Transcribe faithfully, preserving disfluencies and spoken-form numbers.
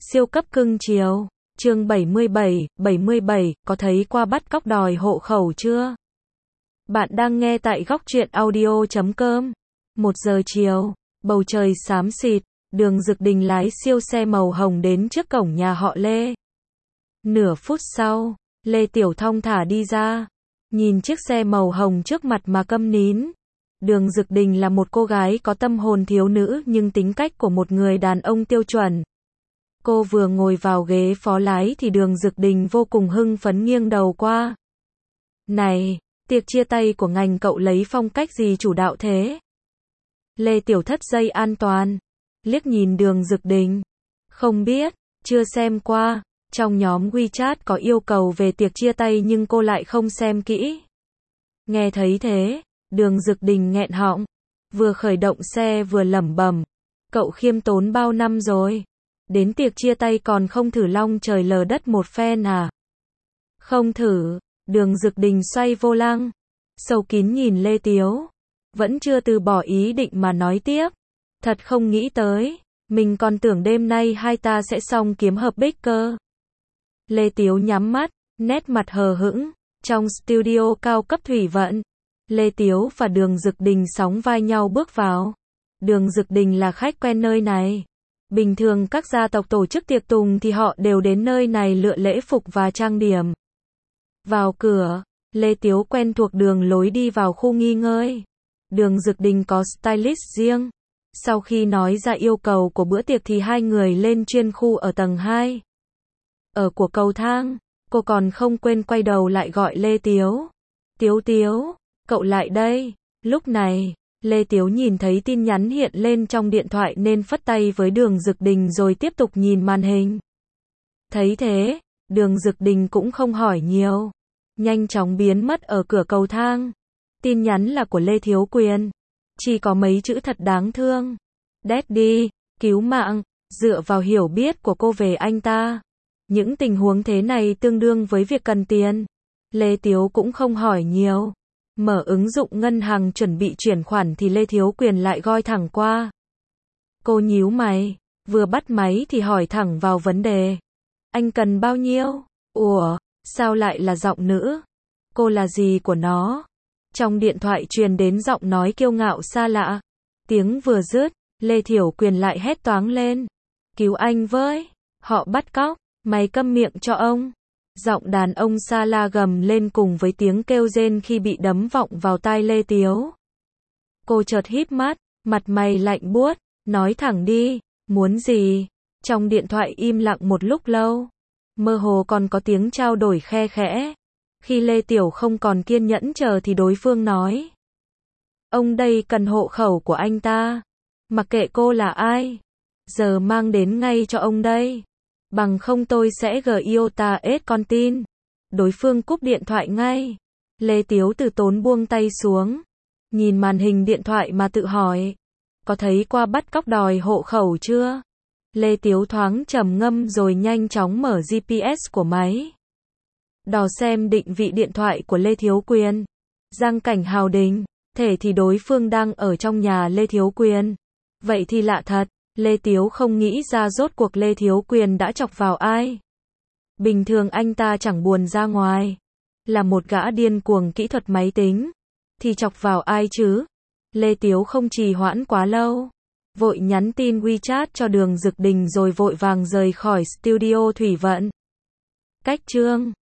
Siêu cấp cưng chiều. Chương bảy mươi bảy, bảy mươi bảy, có thấy qua bắt cóc đòi hộ khẩu chưa? Bạn đang nghe tại góc truyện audio chấm com. Một giờ chiều, bầu trời xám xịt, Đường Dực Đình lái siêu xe màu hồng đến trước cổng nhà họ Lê. Nửa phút sau, Lê Tiểu thong thả đi ra, nhìn chiếc xe màu hồng trước mặt mà câm nín. Đường Dực Đình là một cô gái có tâm hồn thiếu nữ nhưng tính cách của một người đàn ông tiêu chuẩn. Cô vừa ngồi vào ghế phó lái thì Đường Dực Đình vô cùng hưng phấn nghiêng đầu qua. Này, tiệc chia tay của ngành cậu lấy phong cách gì chủ đạo thế? Lê Tiểu thất dây an toàn, liếc nhìn Đường Dực Đình. Không biết, chưa xem qua, trong nhóm WeChat có yêu cầu về tiệc chia tay nhưng cô lại không xem kỹ. Nghe thấy thế, Đường Dực Đình nghẹn họng, vừa khởi động xe vừa lẩm bẩm, cậu khiêm tốn bao năm rồi, đến tiệc chia tay còn không thử long trời lở đất một phen à? Không thử. Đường Dực Đình xoay vô lăng, sâu kín nhìn Lê Tiếu, vẫn chưa từ bỏ ý định mà nói tiếp. Thật không nghĩ tới, mình còn tưởng đêm nay hai ta sẽ xong kiếm hợp bích cơ. Lê Tiếu nhắm mắt, nét mặt hờ hững. Trong studio cao cấp thủy vận, Lê Tiếu và Đường Dực Đình sóng vai nhau bước vào. Đường Dực Đình là khách quen nơi này. Bình thường các gia tộc tổ chức tiệc tùng thì họ đều đến nơi này lựa lễ phục và trang điểm. Vào cửa, Lê Tiếu quen thuộc đường lối đi vào khu nghỉ ngơi. Đường Dực Đình có stylist riêng. Sau khi nói ra yêu cầu của bữa tiệc thì hai người lên chuyên khu ở tầng hai. Ở của cầu thang, cô còn không quên quay đầu lại gọi Lê Tiếu. Tiếu Tiếu, cậu lại đây. Lúc này, Lê Tiếu nhìn thấy tin nhắn hiện lên trong điện thoại nên phất tay với Đường Dực Đình rồi tiếp tục nhìn màn hình. Thấy thế, Đường Dực Đình cũng không hỏi nhiều, nhanh chóng biến mất ở cửa cầu thang. Tin nhắn là của Lê Thiếu Quyền, chỉ có mấy chữ thật đáng thương. Daddy, cứu mạng. Dựa vào hiểu biết của cô về anh ta, những tình huống thế này tương đương với việc cần tiền. Lê Tiếu cũng không hỏi nhiều. Mở ứng dụng ngân hàng chuẩn bị chuyển khoản thì Lê Thiếu Quyền lại gọi thẳng qua. Cô nhíu mày, vừa bắt máy thì hỏi thẳng vào vấn đề. Anh cần bao nhiêu? Ủa, sao lại là giọng nữ? Cô là gì của nó? Trong điện thoại truyền đến giọng nói kiêu ngạo xa lạ. Tiếng vừa dứt, Lê Thiểu Quyền lại hét toáng lên. Cứu anh với, họ bắt cóc, mày câm miệng cho ông. Giọng đàn ông xa la gầm lên cùng với tiếng kêu rên khi bị đấm vọng vào tai Lê Tiếu. Cô chợt híp mắt, mặt mày lạnh buốt, nói thẳng đi, muốn gì? Trong điện thoại im lặng một lúc lâu, mơ hồ còn có tiếng trao đổi khe khẽ. Khi Lê Tiểu không còn kiên nhẫn chờ thì đối phương nói. Ông đây cần hộ khẩu của anh ta. Mặc kệ cô là ai, giờ mang đến ngay cho ông đây. Bằng không tôi sẽ giota ết con tin. Đối phương cúp điện thoại ngay. Lê Tiếu từ tốn buông tay xuống, nhìn màn hình điện thoại mà tự hỏi. Có thấy qua bắt cóc đòi hộ khẩu chưa? Lê Tiếu thoáng trầm ngâm rồi nhanh chóng mở giê pê ét của máy. Đò xem định vị điện thoại của Lê Thiếu Quyền. Giang cảnh Hào Đình. Thể thì đối phương đang ở trong nhà Lê Thiếu Quyền. Vậy thì lạ thật. Lê Tiếu không nghĩ ra rốt cuộc Lê Thiếu Quyền đã chọc vào ai. Bình thường anh ta chẳng buồn ra ngoài. Là một gã điên cuồng kỹ thuật máy tính. Thì chọc vào ai chứ? Lê Tiếu không trì hoãn quá lâu. Vội nhắn tin WeChat cho Đường Dực Đình rồi vội vàng rời khỏi studio thủy vận. Cách chương